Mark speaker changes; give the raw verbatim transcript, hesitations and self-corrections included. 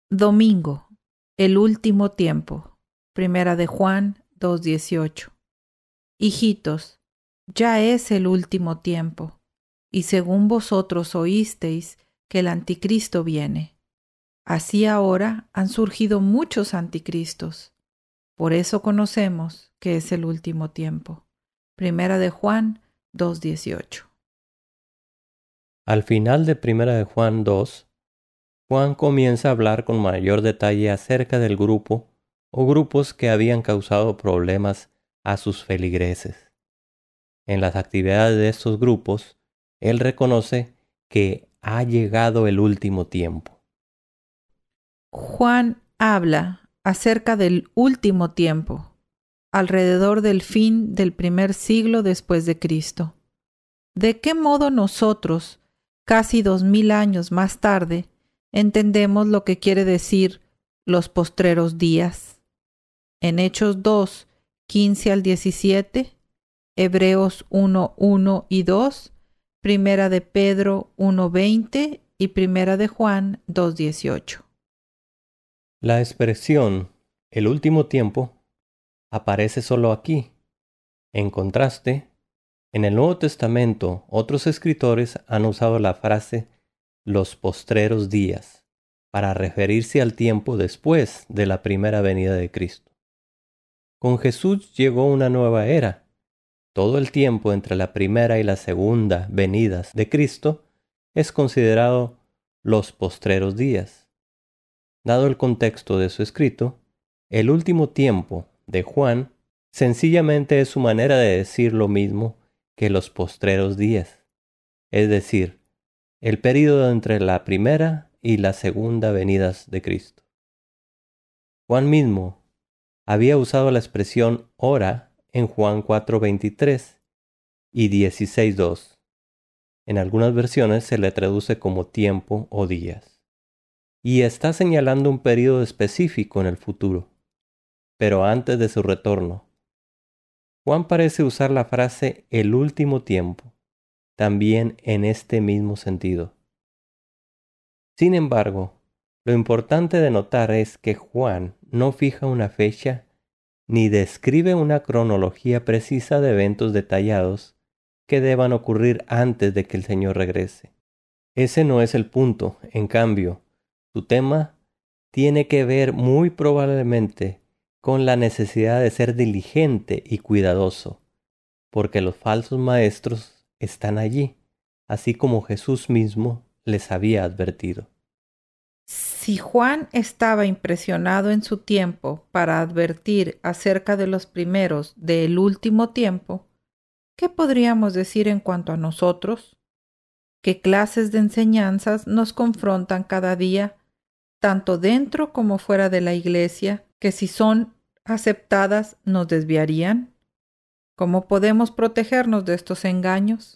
Speaker 1: Domingo, el último tiempo. Primera de Juan dos dieciocho. Hijitos, ya es el último tiempo, y según vosotros oísteis que el anticristo viene. Así ahora han surgido muchos anticristos. Por eso conocemos que es el último tiempo. Primera de Juan dos dieciocho.
Speaker 2: Al final de Primera de Juan dos, Juan comienza a hablar con mayor detalle acerca del grupo o grupos que habían causado problemas a sus feligreses. En las actividades de estos grupos, él reconoce que ha llegado el último tiempo.
Speaker 1: Juan habla acerca del último tiempo, alrededor del fin del primer siglo después de Cristo. ¿De qué modo nosotros, casi dos mil años más tarde, entendemos lo que quiere decir los postreros días? En Hechos dos, quince al diecisiete, Hebreos uno, uno y dos, Primera de Pedro uno, veinte y Primera de Juan dos, dieciocho.
Speaker 2: La expresión el último tiempo aparece solo aquí. En contraste, en el Nuevo Testamento otros escritores han usado la frase los postreros días para referirse al tiempo después de la primera venida de Cristo. Con Jesús llegó una nueva era. Todo el tiempo entre la primera y la segunda venidas de Cristo es considerado los postreros días. Dado el contexto de su escrito, el último tiempo de Juan sencillamente es su manera de decir lo mismo que los postreros días, es decir, el período entre la primera y la segunda venidas de Cristo. Juan mismo había usado la expresión hora en Juan cuatro veintitrés y dieciséis dos. En algunas versiones se le traduce como tiempo o días. Y está señalando un período específico en el futuro, pero antes de su retorno. Juan parece usar la frase el último tiempo, también en este mismo sentido. Sin embargo, lo importante de notar es que Juan no fija una fecha ni describe una cronología precisa de eventos detallados que deban ocurrir antes de que el Señor regrese. Ese no es el punto. En cambio, su tema tiene que ver muy probablemente con la necesidad de ser diligente y cuidadoso, porque los falsos maestros están allí, así como Jesús mismo les había advertido.
Speaker 1: Si Juan estaba impresionado en su tiempo para advertir acerca de los primeros del último tiempo, ¿qué podríamos decir en cuanto a nosotros? ¿Qué clases de enseñanzas nos confrontan cada día, tanto dentro como fuera de la iglesia, que si son aceptadas nos desviarían? ¿Cómo podemos protegernos de estos engaños?